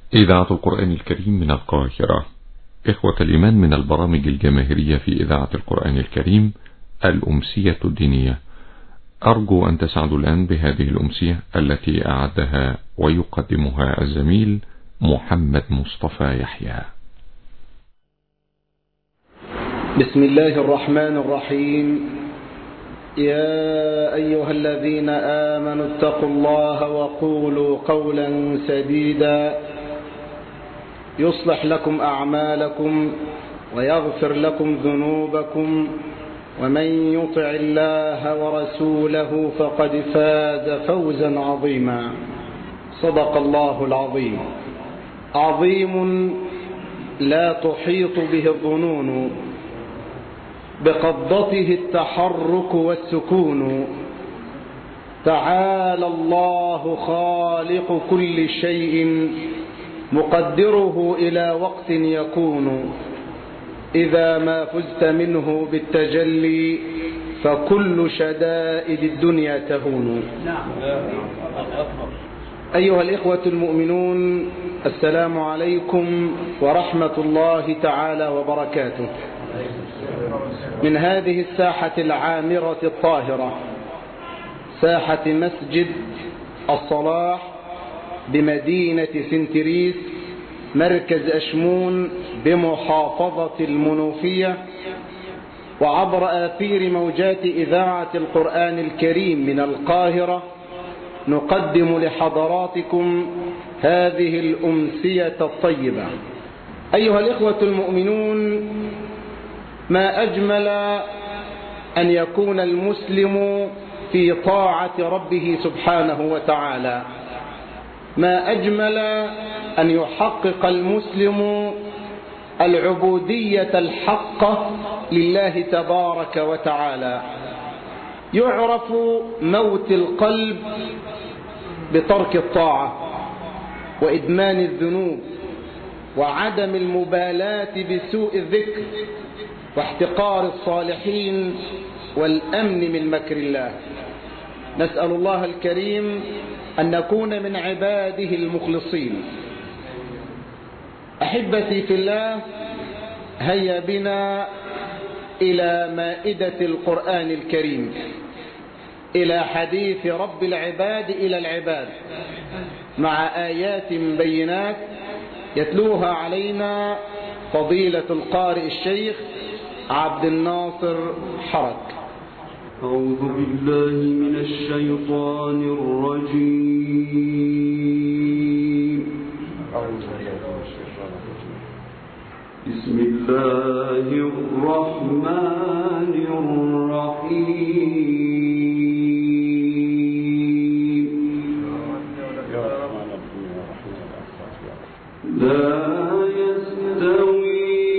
إذاعة القرآن الكريم من القاهرة. إخوة الإيمان، من البرامج الجماهيرية في إذاعة القرآن الكريم الأمسية الدينية. أرجو أن تسعدوا الآن بهذه الأمسية التي أعدها ويقدمها الزميل محمد مصطفى يحيى. بسم الله الرحمن الرحيم. يا أيها الذين آمنوا اتقوا الله وقولوا قولا سديدا يصلح لكم أعمالكم ويغفر لكم ذنوبكم، ومن يطع الله ورسوله فقد فاز فوزا عظيما. صدق الله العظيم. عظيم لا تحيط به الظنون، بقبضته التحرك والسكون. تعالى الله خالق كل شيء، مقدره إلى وقت يكون. إذا ما فزت منه بالتجلي، فكل شدائد الدنيا تهون. أيها الإخوة المؤمنون، السلام عليكم ورحمة الله تعالى وبركاته. من هذه الساحة العامرة الطاهرة، ساحة مسجد الصلاح بمدينة سنتريس مركز أشمون بمحافظة المنوفية، وعبر آثير موجات إذاعة القرآن الكريم من القاهرة، نقدم لحضراتكم هذه الأمسية الطيبة. أيها الإخوة المؤمنون، ما أجمل أن يكون المسلم في طاعة ربه سبحانه وتعالى، ما أجمل أن يحقق المسلم العبودية الحقة لله تبارك وتعالى. يعرف موت القلب بترك الطاعة وإدمان الذنوب وعدم المبالاة بسوء الذكر واحتقار الصالحين والأمن من مكر الله. نسأل الله الكريم أن نكون من عباده المخلصين. أحبتي في الله، هيا بنا إلى مائدة القرآن الكريم، إلى حديث رب العباد إلى العباد، مع آيات بينات يتلوها علينا فضيلة القارئ الشيخ عبد الناصر حرك. أعوذ بالله من الشيطان الرجيم. بسم الله الرحمن الرحيم. لا يستوي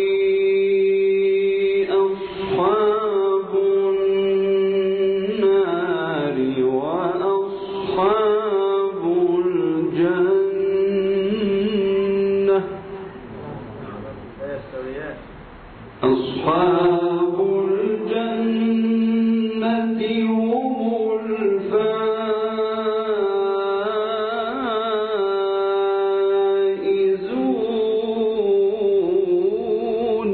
أصحاب الجنة هم الفائزون.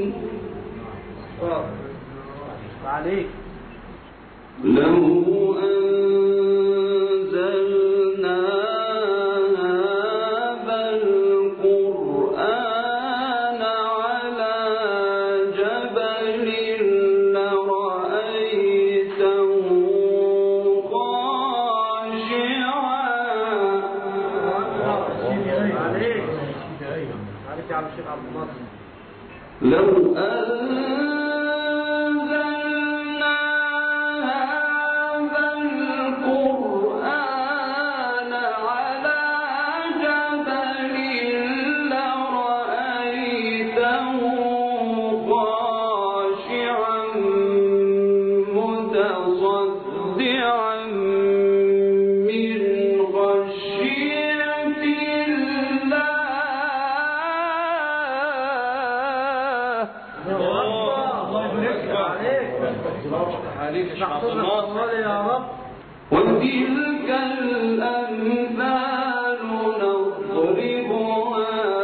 لو أنزلنا هذا القرآن على جبل لرأيته خاشعا. لو أنزلنا هذا القرآن على جبل لرأيته خاشعا متصدعا من خشية الله. وتلك الأمثال نضربها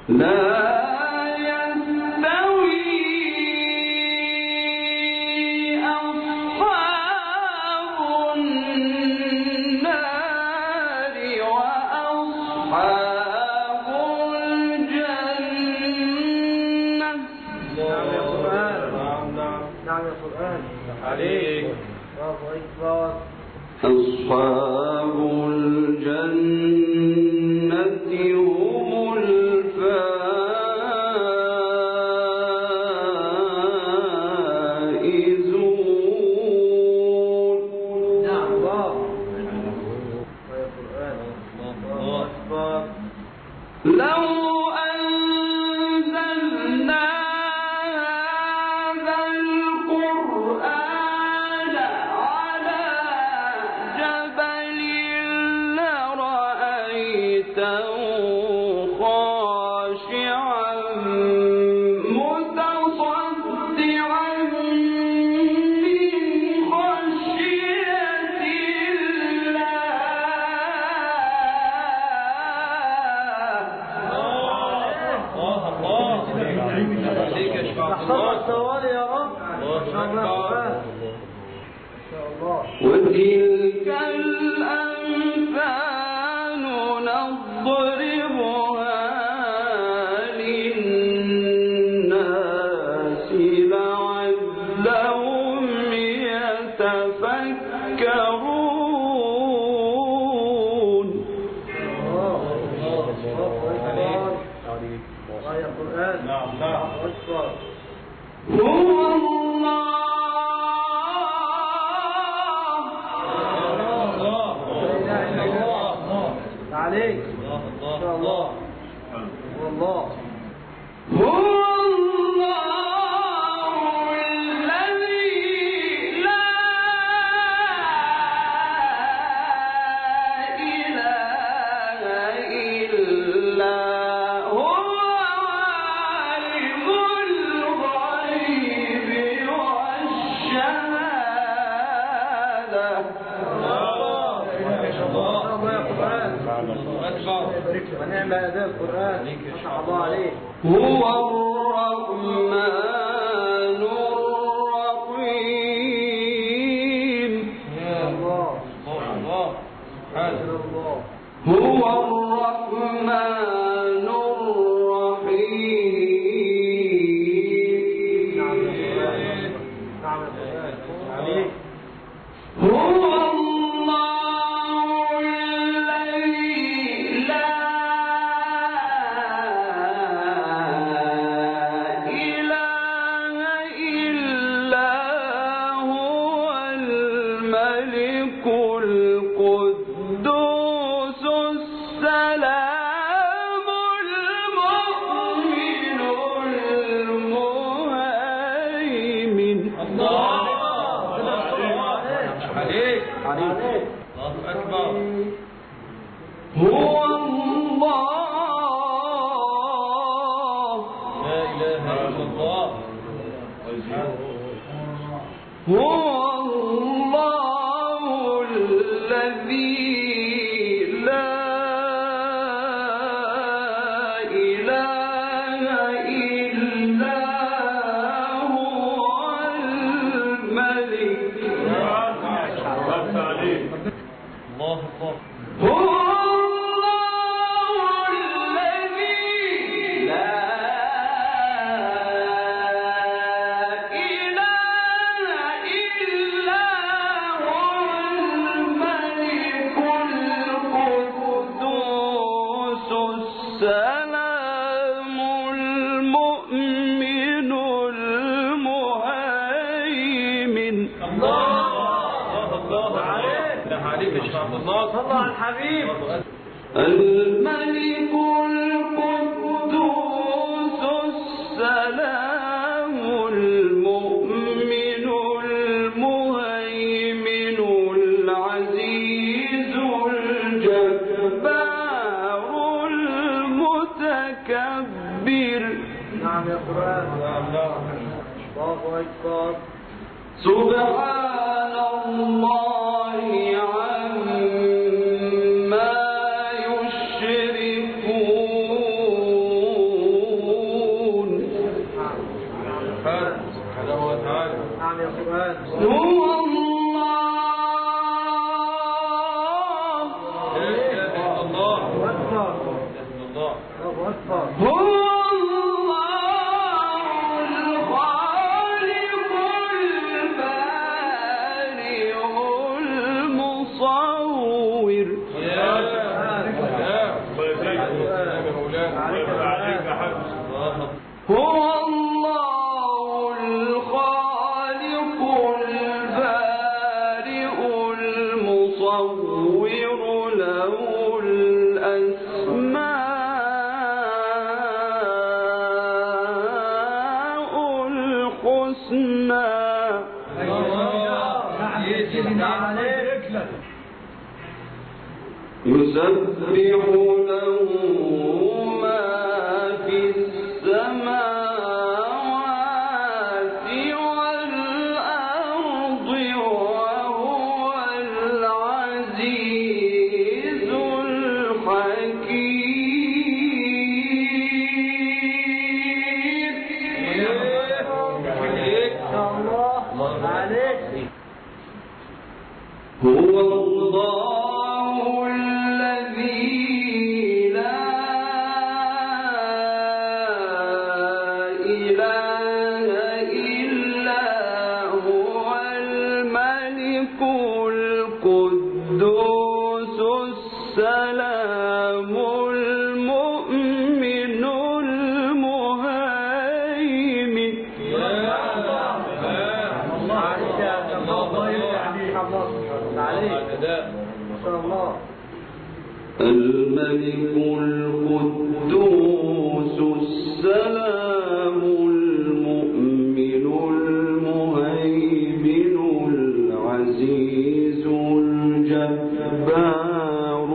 أصحاب الجنة هم الفائزون. نعم الله. لو أنزلنا هذا القرآن على جبل لرأيته خاشعا متصدعا من خشية وتلك الأمثال نضربها للناس لعلهم يتفكرون. هو عليك إن شاء الله. والله هو الله الذي لا إله إلا هو عالم الغيب والشهادة. ونعم أداء القرآن ما شاء الله عليه. هو الرحمن الرحيم. الله هو الرحمن الرحيم. نعم عليك. هو الله الذي لا إله إلا هو الملك القدوس السلام المؤمن المهيمن. هو الله لا إله إلا الله. هو الله الذي لا إله إلا هو الملك. الله هو الله الذي لا إله إلا هو الملك القدوس السلام المؤمن المهيمن. صلى على الحبيب. الملك القدوس السلام المؤمن المهيمن العزيز الجبار المتكبر. نعم يا قرآن. الله أكبر. سبحان الله عما يشركون. يسبح له ما في السماوات والأرض وهو العزيز الحكيم. هو الله الذي لا إله إلا هو الملك القدوس السلام المؤمن المهيمن. الملك القدوس السلام المؤمن المهيمن العزيز الجبار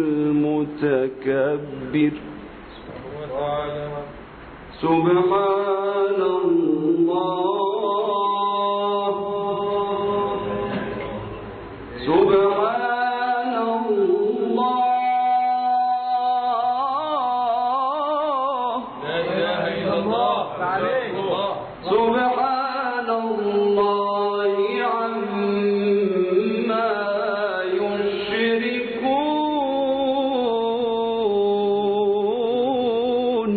المتكبر. سبحان الله سبحان الله لا إله إلا الله سبحان الله عما يشركون.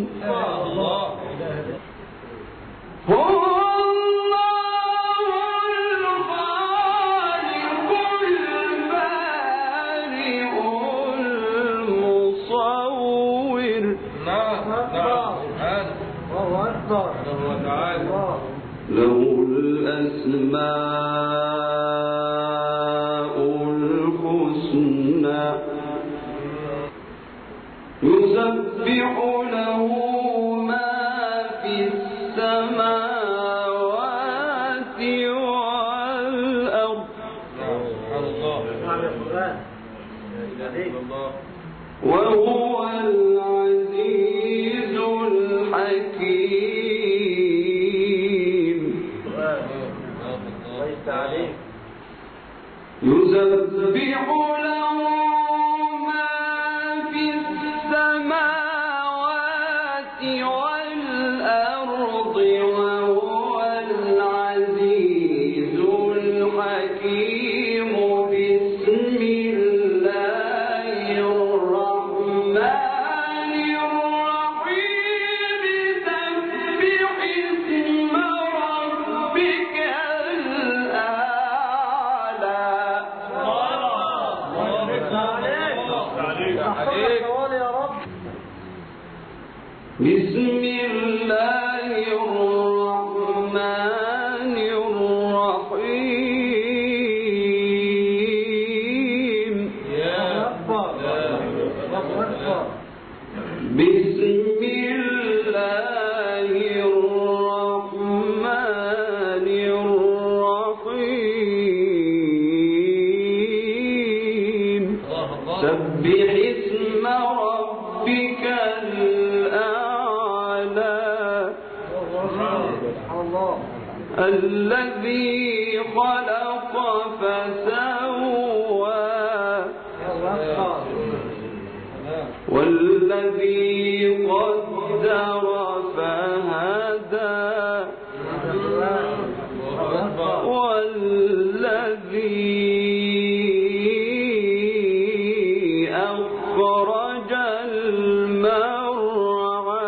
له الأسماء الحسنى يسبح له ما في السماوات والأرض وهو العزيز الحكيم. يسبح له ما في السماوات والأرض وهو العزيز الحكيم. بسم الله الرحمن الرحيم. سبح اسم ربك الأعلى. بسم الله الرحمن الرحيم. بسم الله الرحمن الرحيم. سبح اسم ربك الأعلى الذي خلق فسوى والذي قدر فهدى والذي أخرج المرعى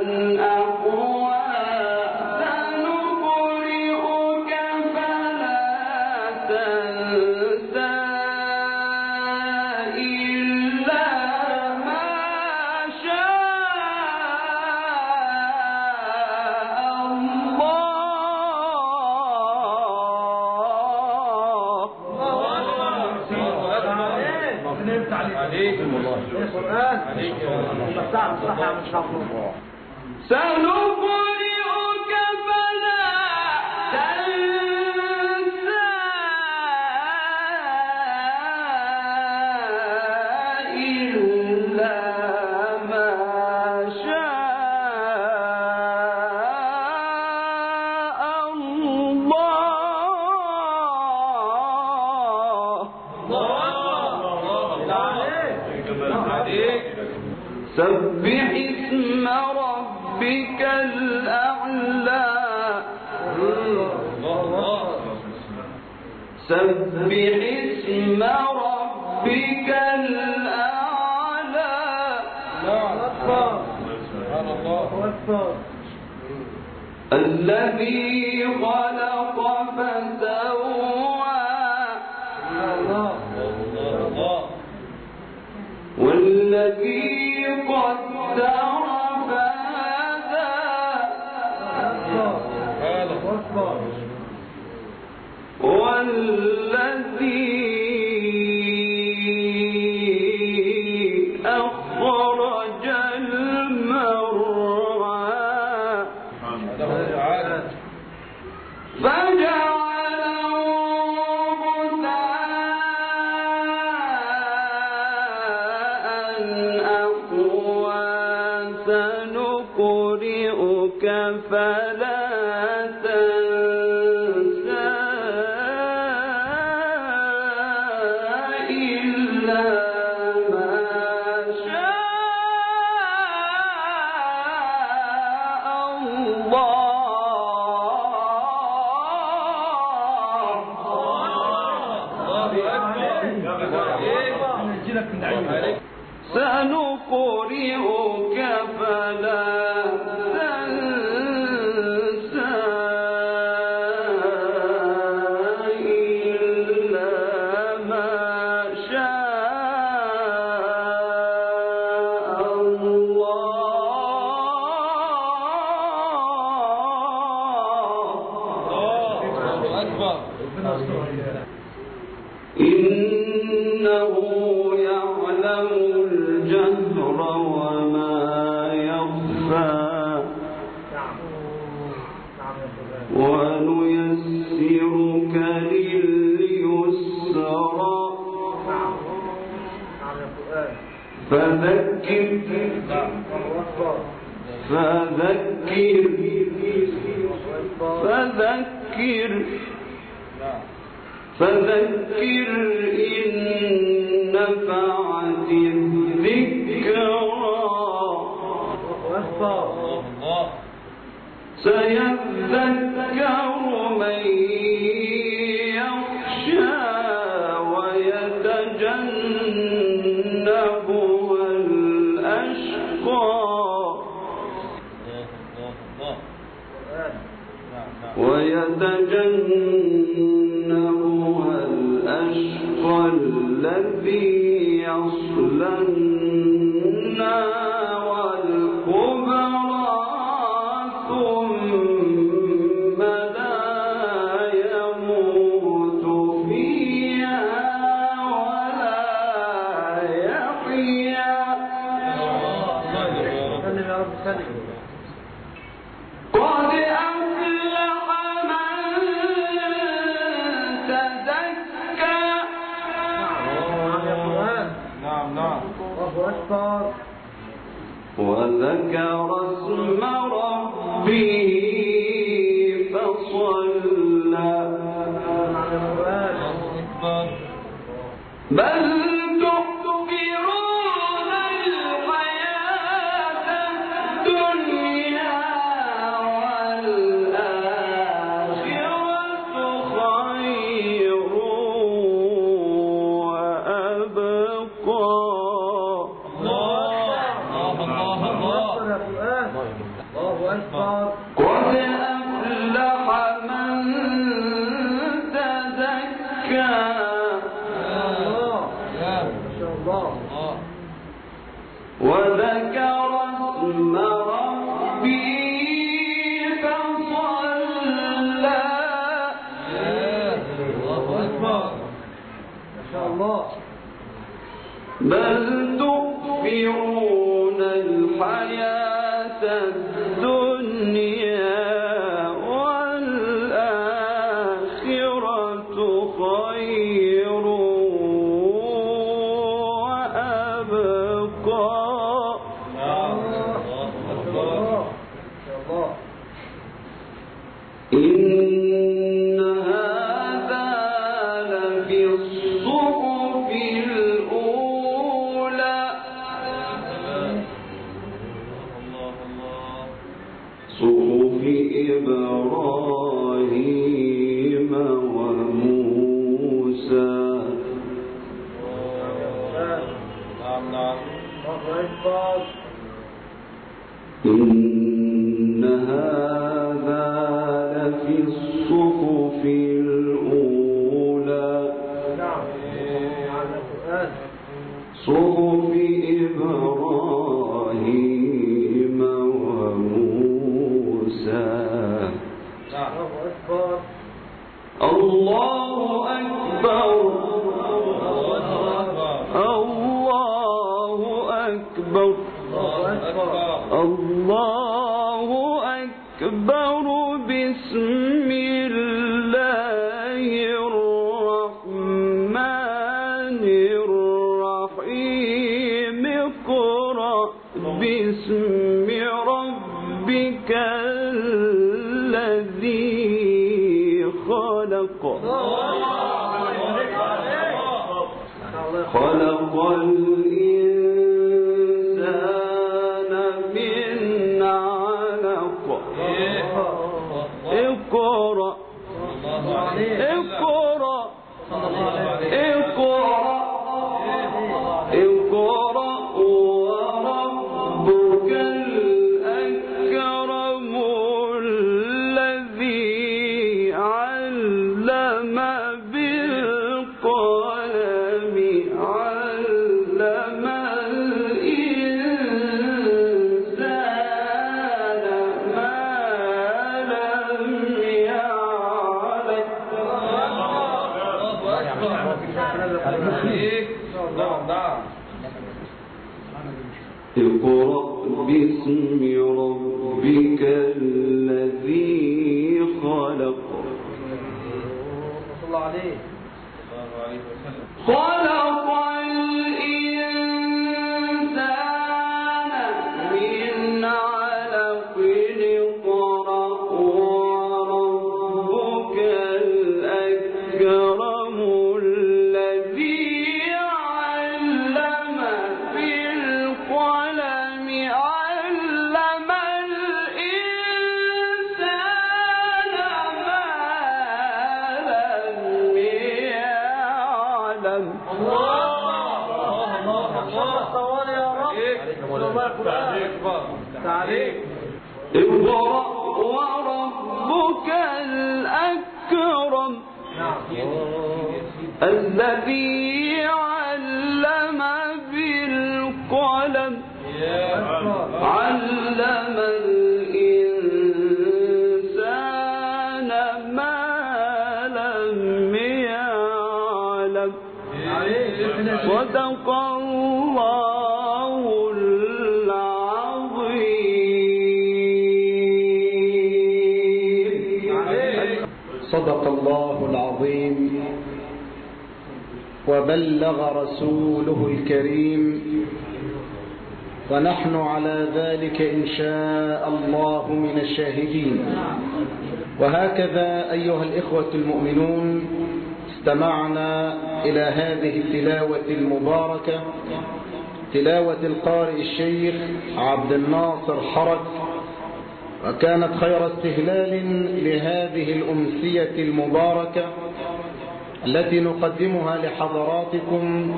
سنقرئك فلا تنسى إلا ما شاء الله. سبح اسم ربك الأعلى. سبح اسم ربك الأعلى. الذي خلق فسوى والذي قدر فهدى والذي أخرج المرعى فجعله غثاء أحوى. سنقرئك فلا تنسى إلا ما شاء الله. سنقرئك فلا تنسى إلا ما شاء الله. إنه يعلم الجهر وما يخفى ونيسرك لليسرى فذكر إن نفعت الذكرى سيذكر من يخشى ويتجنبها الأشقى الذي يصلى النار الكبرى ثم لا يموت فيها ولا يحيا. قد أفلح من تزكى. وذكر اسم ربه فصلى. بل تؤثرون الحياة الدنيا والآخرة خير وأبقى. قد أفلح من تزكى وذكر اسم ربه فصلى بل تؤثرون الحياة الدنيا والآخرة خير وأبقى إن هذا لفي الصحف الأولى صحف إبراهيم وموسى إن هذا لفي الصحف الأولى صحف إبراهيم وموسى الله أكبر الله أكبر الله أكبر بسم الله الرحمن الرحيم اقرأ باسم ربك الذي خلق خلق الإنسان من علق اقرأ اقرأ اقرأ اقرأ وربك الأكرم الذي علم بالقلم علم الإنسان ما لم يعلم اقرأ باسم ربك الذي خلق خلق الإنسان من علق اقرأ وربك الأكرم الذي علم بالقلم علم الإنسان ما لم يعلم اقرأ وربك الأكرم الذي علم بالقلم علم الإنسان ما لم يعلم صدق الله العظيم صدق الله العظيم وبلغ رسوله الكريم ونحن على ذلك إن شاء الله من الشاهدين. وهكذا أيها الإخوة المؤمنون استمعنا إلى هذه التلاوة المباركة، تلاوة القارئ الشيخ عبد الناصر حرج، وكانت خير استهلال لهذه الأمسية المباركة التي نقدمها لحضراتكم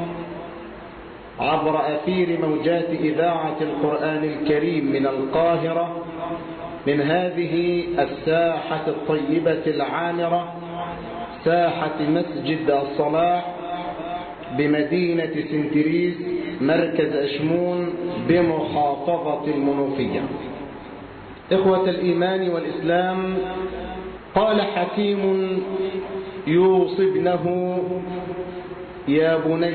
عبر أثير موجات إذاعة القرآن الكريم من القاهرة من هذه الساحة الطيبة العامرة، ساحة مسجد الصلاح بمدينة سنتريس مركز أشمون بمحافظة المنوفية. إخوة الإيمان والإسلام، قال حكيم يوصي ابنه: يا بني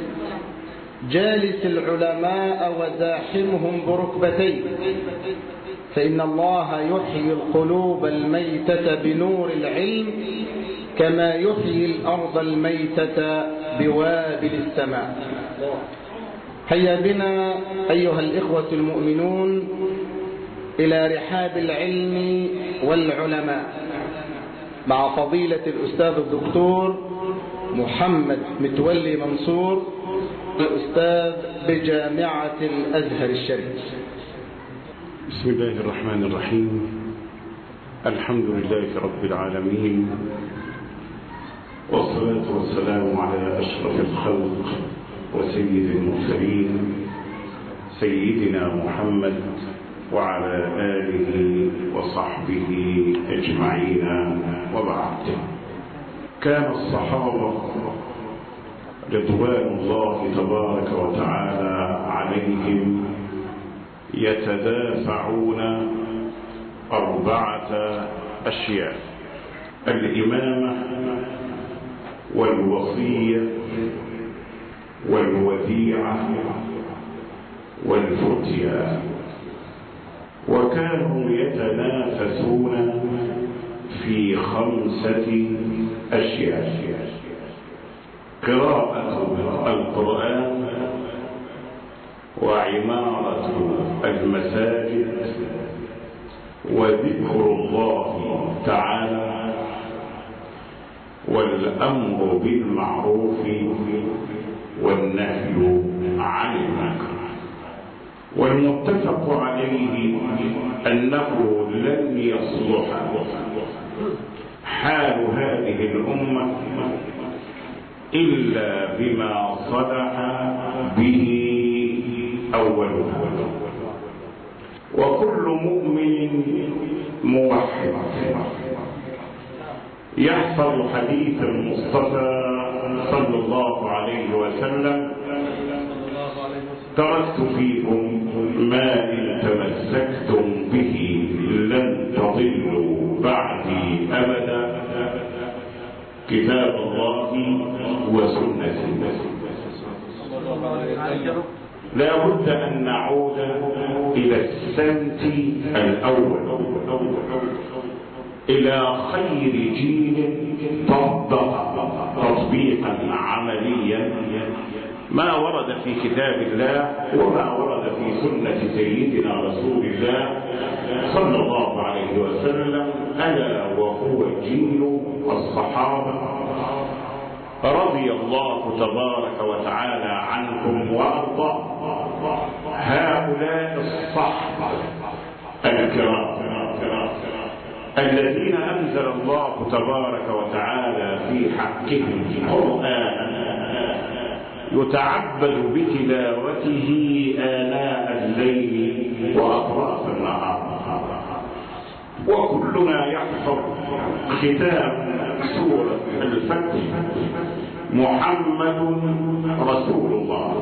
جالس العلماء وزاحمهم بركبتيك، فإن الله يحيي القلوب الميتة بنور العلم كما يحيي الأرض الميتة بوابل السماء. هيا بنا أيها الإخوة المؤمنون إلى رحاب العلم والعلماء مع فضيلة الأستاذ الدكتور محمد متولي منصور، الأستاذ بجامعة الأزهر الشريف. بسم الله الرحمن الرحيم. الحمد لله رب العالمين، والصلاة والسلام على أشرف الخلق وسيد المرسلين سيدنا محمد وعلى آله وصحبه أجمعين، وبعد. كان الصحابة رضوان الله تبارك وتعالى عليهم يتدافعون 4 أشياء: الإمامة والوصية والوديعة والفتيا. وكانوا يتنافسون في 5 أشياء: قراءة القرآن، وعمارة المساجد، وذكر الله تعالى، والأمر بالمعروف والنهي عن المنكر. والمتفق عليه أنه لن يصلح حال هذه الأمة إلا بما صلح به أولها. وكل مؤمن موحد يحفظ حديث المصطفى صلى الله عليه وسلم: تركت فيكم ما إن تمسكتم به لن تضلوا بعدي أبدا، كتاب الله وسنتي. لا بد أن نعود إلى السمت الأول، إلى خير جيل طبق تطبيقا عمليا ما ورد في كتاب الله وما ورد في سنة سيدنا رسول الله صلى الله عليه وسلم، ألا وهو جيل الصحابة رضي الله تبارك وتعالى عنهم وأرضاهم. هؤلاء الصحابة الكرام الذين أنزل الله تبارك وتعالى في حقهم قرآنا يتعبد بتلاوته آناء الليل وأطراف النهار. وكلنا يحفظ ختام سورة الفتح: محمد رسول الله.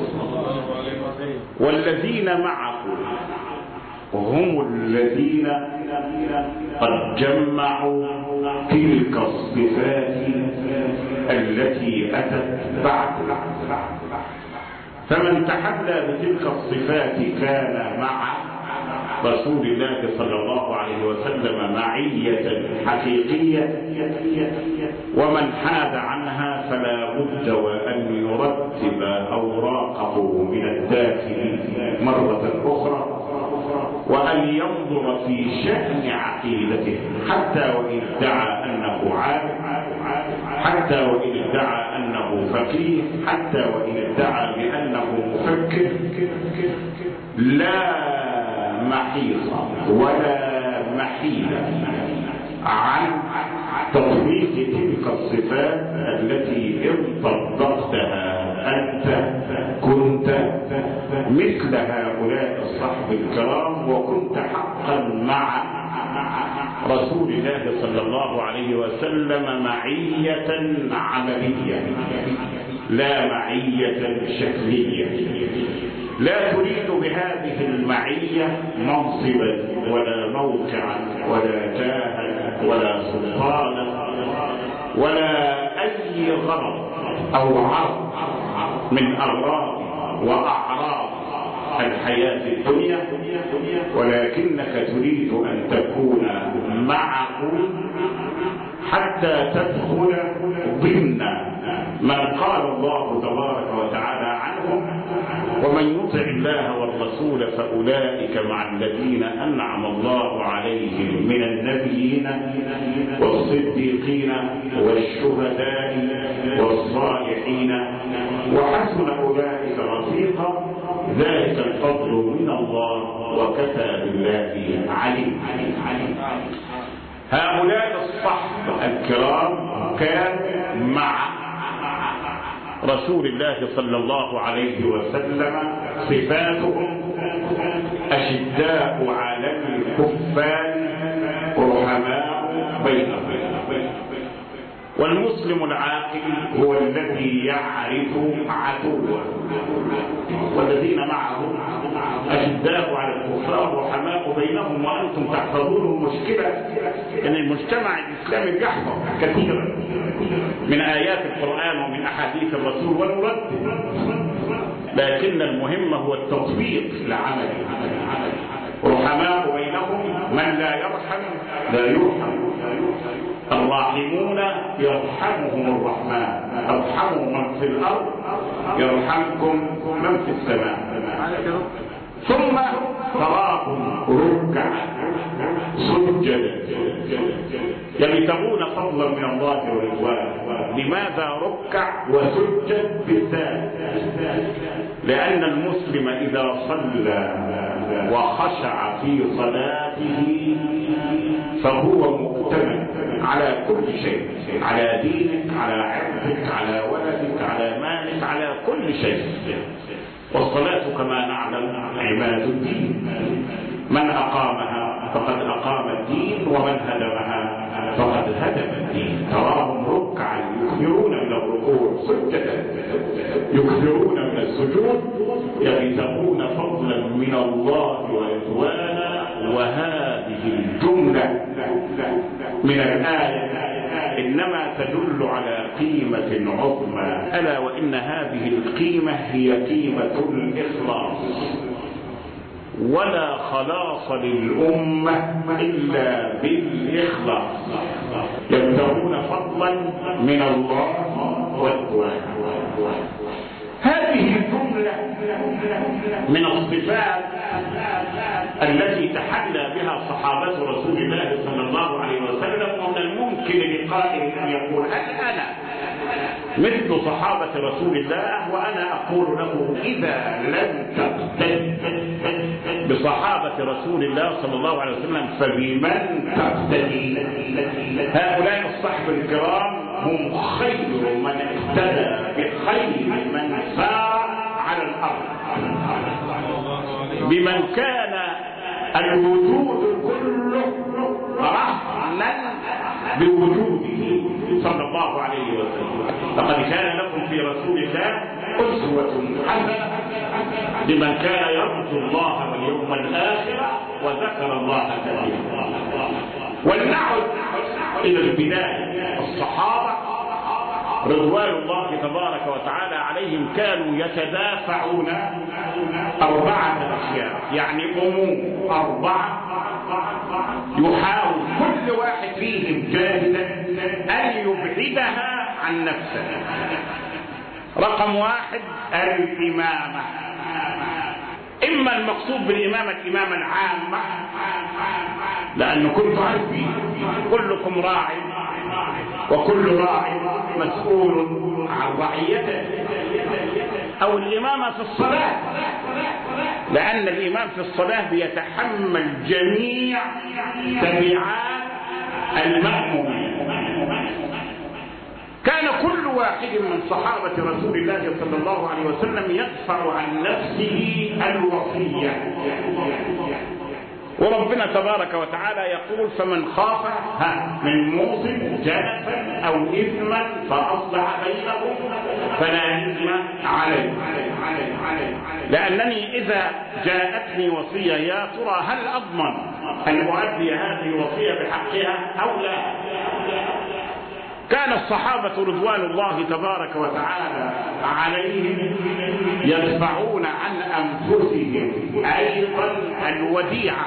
والذين معه هم الذين قد جمعوا تلك الصفات التي أتت بعد. فمن تحلى بتلك الصفات كان مع رسول الله صلى الله عليه وسلم معية حقيقية، ومن حاد عنها فلا بد وأن يرتب أوراقه من الداخل مرة أخرى، وأن ينظر في شأن عقيدته، حتى وإن ادعى أنه عالم، حتى وإن ادعى أنه فقيه، حتى وإن ادعى بأنه مفكر. لا محيص ولا محيلة عن تطبيق تلك الصفات التي إن طبقتها أنت كنت مثل هؤلاء الصحب الكرام، وكنت حقا مع رسول الله صلى الله عليه وسلم معية عملية لا معية شكلية. لا تريد بهذه المعية منصبا ولا موقعا ولا جاها ولا سلطانا ولا أي غرض أو عرض من أغراض وأعراض الحياة الدنيا، ولكنك تريد أن تكون معه حتى تدخل ضمن من قال الله تبارك وتعالى عنهم: ومن يطع الله والرسول فأولئك مع الذين أنعم الله عليهم من النبيين والصديقين والشهداء والصالحين وحسن أولئك رفيقا، ذلك الفضل من الله وكفى بالله عليم. هؤلاء الصحب الكرام كانوا مع رسول الله صلى الله عليه وسلم صفاتهم: أشداء على الكفار رحماء بينهم. والمسلم العاقل هو الذي يعرف عدوه، والذين معه أشداء على الكفار رحماء بينهم. وأنتم تحفظون المشكلة أن المجتمع الإسلامي يحفظ كثيرا من آيات القرآن ومن أحاديث الرسول ونرد، لكن المهم هو التطبيق العملي. رحماء بينهم، من لا يرحم لا يرحم. الراحمون يرحمهم الرحمن، ارحموا من في الأرض يرحمكم من في السماء. ثم تراهم ركعا سجدا يبتغون فضلا من الله ورضوانه. لماذا ركع وسجد بالذات؟ لأن المسلم إذا صلى وخشع في صلاته فهو مؤتمن على كل شيء، على دينك، على عرضك، على ولدك، على مالك، على كل شيء. والصلاة كما نعلم عماد الدين، من أقامها فقد أقام الدين، ومن هدمها فقد هدم الدين. تراهم ركعا يكثرون من الركوع سجدا، يكثرون من السجود، يبتغون فضلا من الله ورضوانا. وهذه الجملة من الآية إنما تدل على قيمة عظمى، ألا وإن هذه القيمة هي قيمة الإخلاص. ولا خلاص للأمة إلا بالإخلاص. يبتغون فضلا من الله ورضوانا. هذه الجملة من الصفات التي تحلى بها صحابة رسول الله صلى الله عليه وسلم. ومن الممكن لقائل أن يقول: أنا مثل صحابة رسول الله؟ وأنا أقول له: إذا لم تقتد بصحابة رسول الله صلى الله عليه وسلم فبمن تقتدي؟ هؤلاء الصحب الكرام هم خير من اقتدى بخير من سار على الأرض، بمن كان الوجود كله رهنا بوجوده صلى الله عليه وسلم. لقد كان لكم في رسول الله أسوة حسنة لمن كان يرجو الله واليوم الآخر وذكر الله كثيرا. ولنعد إلى البداية. الصحابة رضوان الله تبارك وتعالى عليهم كانوا يتدافعون 4 أشياء، يعني أمور 4 يحاول كل واحد فيهم جاهدا أن يبعدها عن نفسه. رقم 1 الإمامة. إما المقصود بالإمامة إماما عامة، لأن كنتم عارفين كلكم راع وكل راع مسؤول عن رعيته. أو الإمامة في الصلاة، لأن الإمام في الصلاة بيتحمل جميع تبعات المأمومين. كان كل واحد من صحابة رسول الله صلى الله عليه وسلم يدفع عن نفسه الوصية، وربنا تبارك وتعالى يقول: فمن خاف من موص جنفا أو إثما فأصلح بينهم فلا إثم عليه. لأنني إذا جاءتني وصية يا ترى هل أضمن أن أؤدي هذه الوصية بحقها أو لا؟ كان الصحابة رضوان الله تبارك وتعالى عليهم يدفعون عن أنفسهم أيضا الوديعة،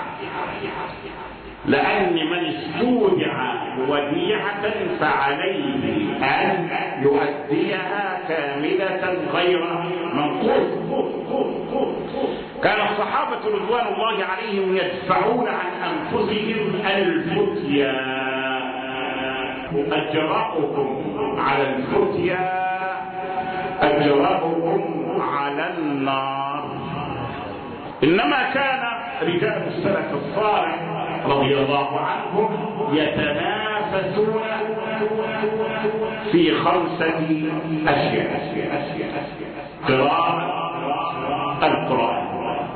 لأن من استودع وديعة فعليه أن يؤديها كاملة غير منقوص. كان الصحابة رضوان الله عليهم يدفعون عن أنفسهم الفتيا. أجرأهم على الفتيا أجرأهم على النار. إنما كان رجال السلف الصالح رضي الله عنهم يتنافسون في 5 أشياء: قراءة القرآن،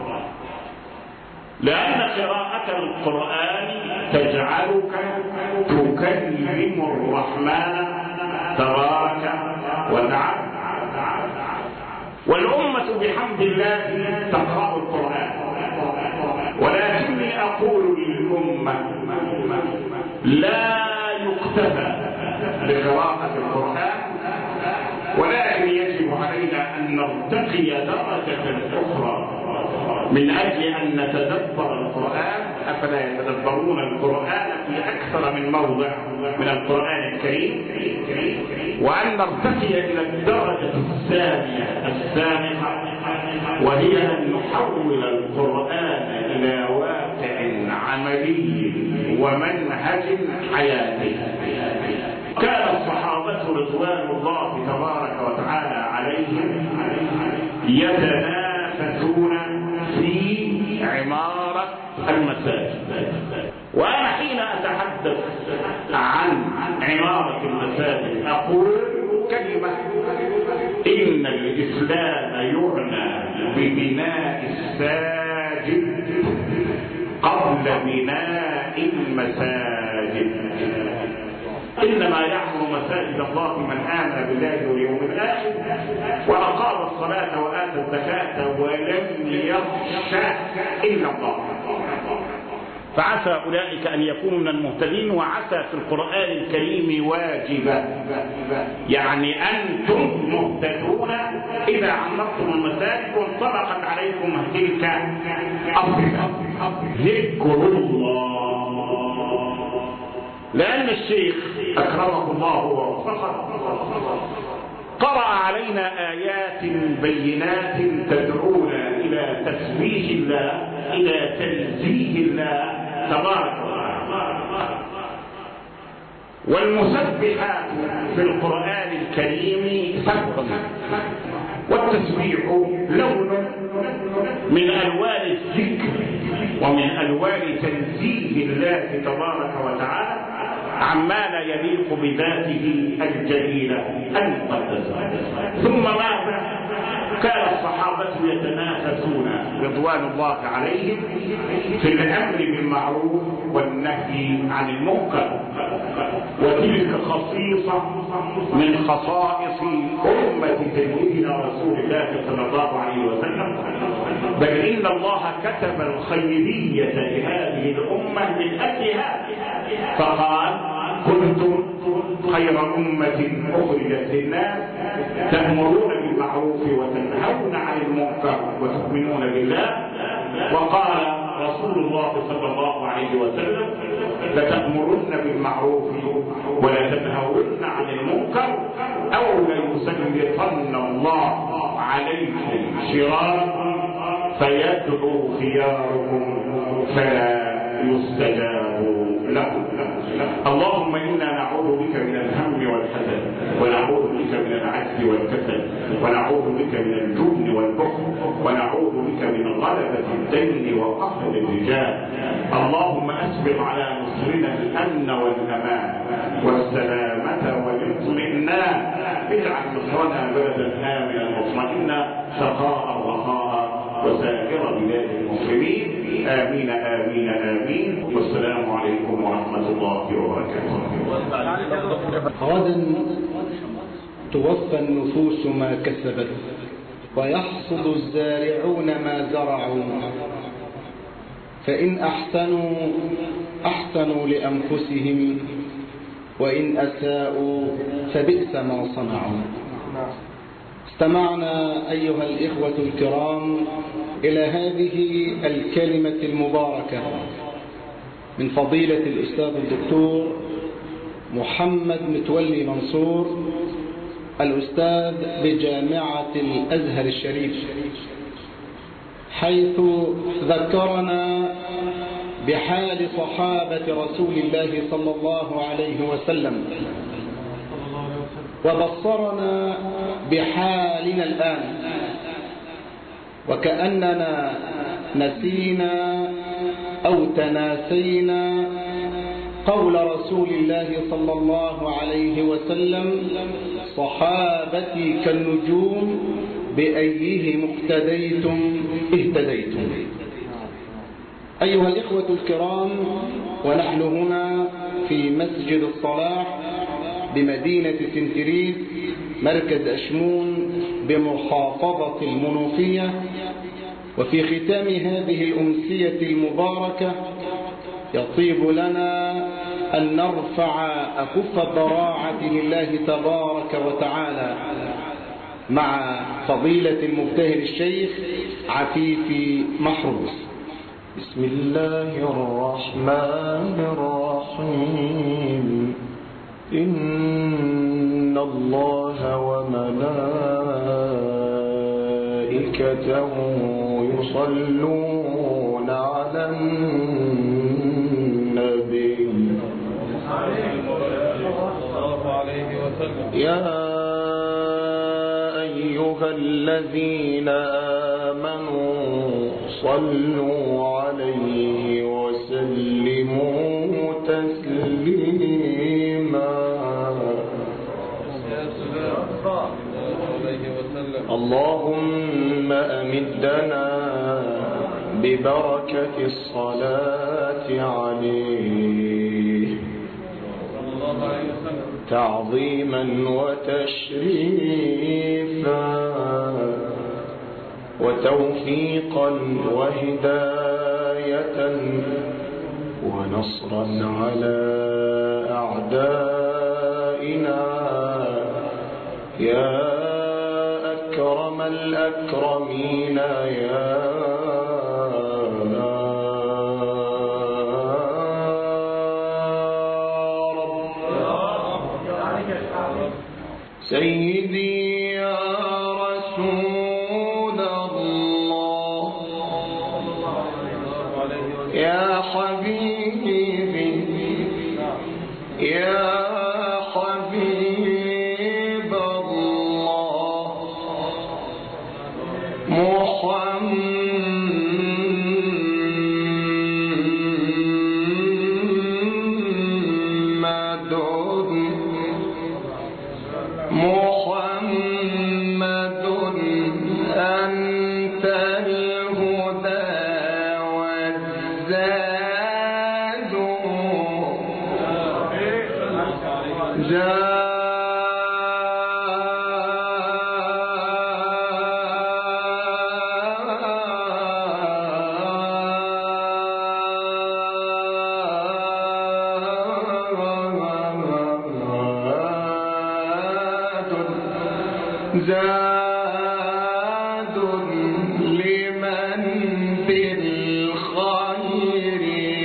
لأن قراءة القرآن تجعلك تكلم الرحمن تبارك وتعالى، والأمة بحمد الله تقرأ القرآن، ولكني أقول للأمة لا يكتفى بقراءة القرآن، ولكن يجب علينا أن نرتقي درجة أخرى من أجل أن نتدبر القرآن. أفلا يتدبرون القرآن في أكثر من موضع من القرآن الكريم؟ وأن نرتقي إلى الدرجة السامقة، وهي أن نحول القرآن إلى واقع عملي ومنهج حياتي. كان الصحابة رضوان الله تبارك وتعالى عليهم يتنافسون في عمارة المساجد. وأنا حين أتحدث عن عمارة المساجد أقول كلمة: إن الإسلام يعنى ببناء الساجد قبل بناء المساجد. إنما يعمر مساجد الله من آمن بالله واليوم الآخر وأقام الصلاة وآتى الزكاة ولم يخش إلا الله. فعسى أولئك أن يكونوا من المهتدين، وعسى في القرآن الكريم واجبا، يعني أنتم مهتدون إذا عمرتم المساجد وانطبقت عليكم تلك الصفة. ذكر الله، لأن الشيخ أكرمه الله ووفقه قرأ علينا آيات بينات تدعونا إلى تسبيح الله، إلى تنزيه الله تبارك وتعالى. والمسبحات في القرآن الكريم 7، والتسبيح لون من ألوان الذكر ومن ألوان تنزيه الله تبارك وتعالى عما لا يليق بذاته الجليلة المقدسة. ثم ماذا؟ كان الصحابة يتنافسون رضوان الله عليهم في الأمر بالمعروف والنهي عن المنكر، وتلك خصيصة من خصائص أمة سيدنا رسول الله صلى الله عليه وسلم، بل إن الله كتب الخيرية لهذه الأمة من أجلها، فقال: كنتم خير أمة أخرجت للناس تأمرون بالمعروف وتنهون عن المنكر وتؤمنون بالله. وقال رسول الله صلى الله عليه وسلم: لتأمرن بالمعروف ولا تنهون عن المنكر أو ليسلطن الله عليكم شرارا فيدعو خياركم فلا يستجاب لهم. اللهم إنا نعوذ بك من الهم والحزن، ونعوذ بك من العجز والكسل، ونعوذ بك من الجبن والبخل، ونعوذ بك من غلبة الدين وقهر الرجال. اللهم أسبغ على مصرنا الأمن والأمان والسلامة والاطمئنان الآن اجعل مصرنا بلدا آمنا مطمئنا سخاء رخاء وسائر بلاد المسلمين. آمين آمين آمين. والسلام عليكم ورحمة الله وبركاته. غدا توفى النفوس ما كسبت ويحصد الزارعون ما زرعوا، فإن أحسنوا أحسنوا لأنفسهم وإن أساءوا فبئس ما صنعوا. استمعنا أيها الإخوة الكرام إلى هذه الكلمة المباركة من فضيلة الأستاذ الدكتور محمد متولي منصور، الأستاذ بجامعة الأزهر الشريف، حيث ذكرنا بحال صحابة رسول الله صلى الله عليه وسلم، وبصرنا بحالنا الآن، وكأننا نسينا أو تناسينا قول رسول الله صلى الله عليه وسلم: صحابتي كالنجوم بأيهم اقتديتم اهتديتم. أيها الإخوة الكرام، ونحن هنا في مسجد الصلاح بمدينة سنتريس مركز أشمون بمحافظة المنوفية، وفي ختام هذه الأمسية المباركة يطيب لنا أن نرفع أكف الضراعة لله تبارك وتعالى مع فضيلة المبتهل الشيخ عفيفي محروس. بسم الله الرحمن الرحيم. إن الله وملائكته يصلون على النبي يا أيها الذين آمنوا صلوا عليه وسلموا تسليما. اللهم أمدنا ببركة الصلاة عليه تعظيما وتشريفا وتوفيقا وهداية ونصرا على أعدائنا يا أكرم الأكرمين يا سيدي يا رسول الله يا حبيبي يا حبيب الله محمد أنت الهدى والزاد زاد لمن بالخير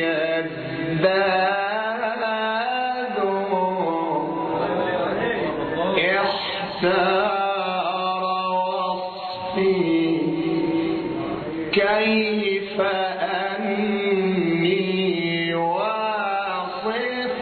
يزداد احسار وصفي كيف أني واصف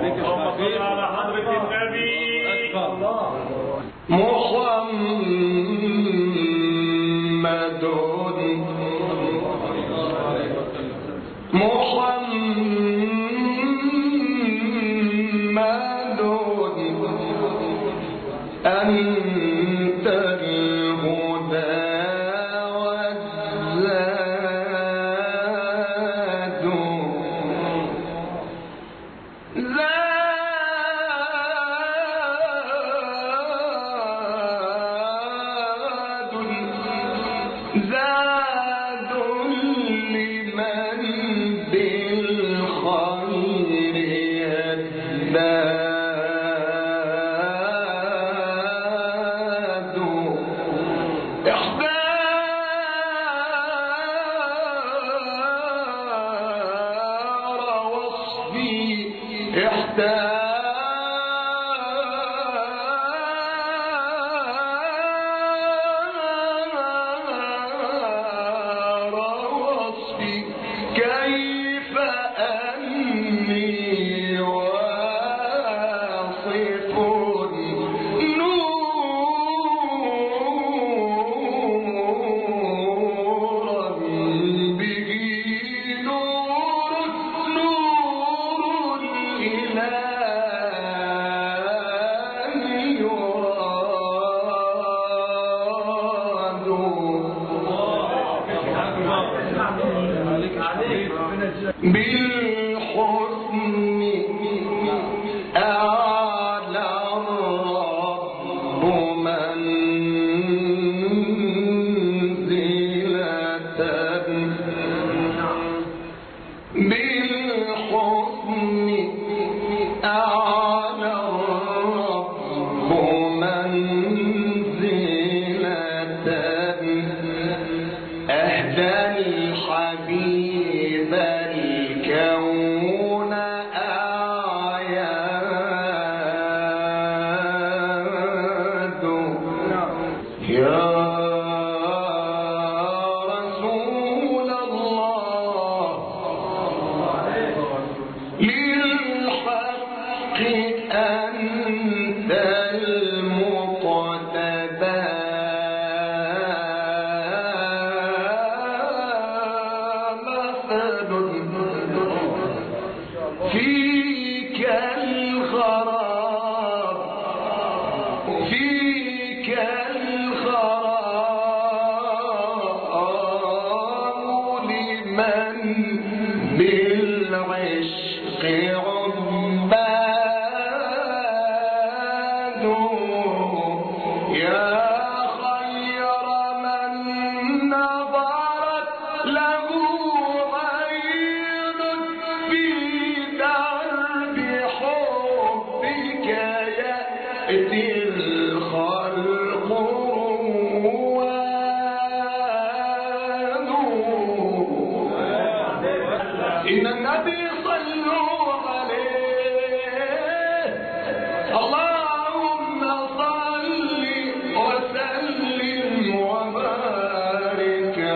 اللهم صل على حضرة النبي. أنت الهدى والزاد زاد لمن بالخير يزداد احتار وصفي كيف أني واصف نورا به نور الإله يراد بالحسن أعلى الرب منزلة بالحسن أعلى الرب منزلة أهدى الحبيب الكون أعياد يا رسول الله للحق أنت المقتدى فيك الغرام فيك الغرام لمن بالعشق عباد يا خير من نظرت له عين في درب حبك يأتي الخلق رواد إن النبي صلوا عليه اللهم صل وسلم وبارك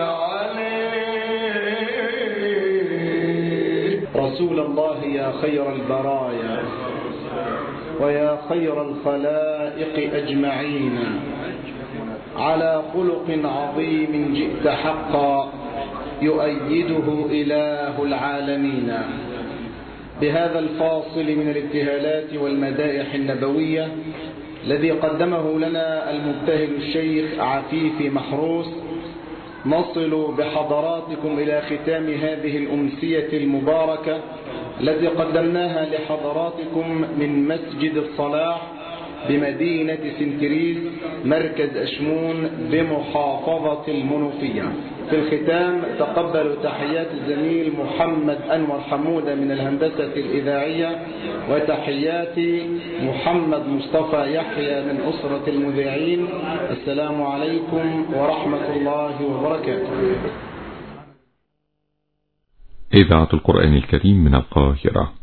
عليه. رسول الله يا خير البرايا ويا خير الخلائق أجمعين، على خلق عظيم جئت حقا يؤيده إله العالمين. بهذا الفاصل من الابتهالات والمدائح النبوية الذي قدمه لنا المبتهل الشيخ عفيفي محروس، نصل بحضراتكم إلى ختام هذه الأمسية المباركة التي قدمناها لحضراتكم من مسجد الصلاح بمدينة سنتريس مركز أشمون بمحافظة المنوفية. في الختام تقبلوا تحيات الزميل محمد أنور حمودة من الهندسة الإذاعية، وتحيات محمد مصطفى يحيى من أسرة المذيعين. السلام عليكم ورحمة الله وبركاته. إذاعة القرآن الكريم من القاهرة.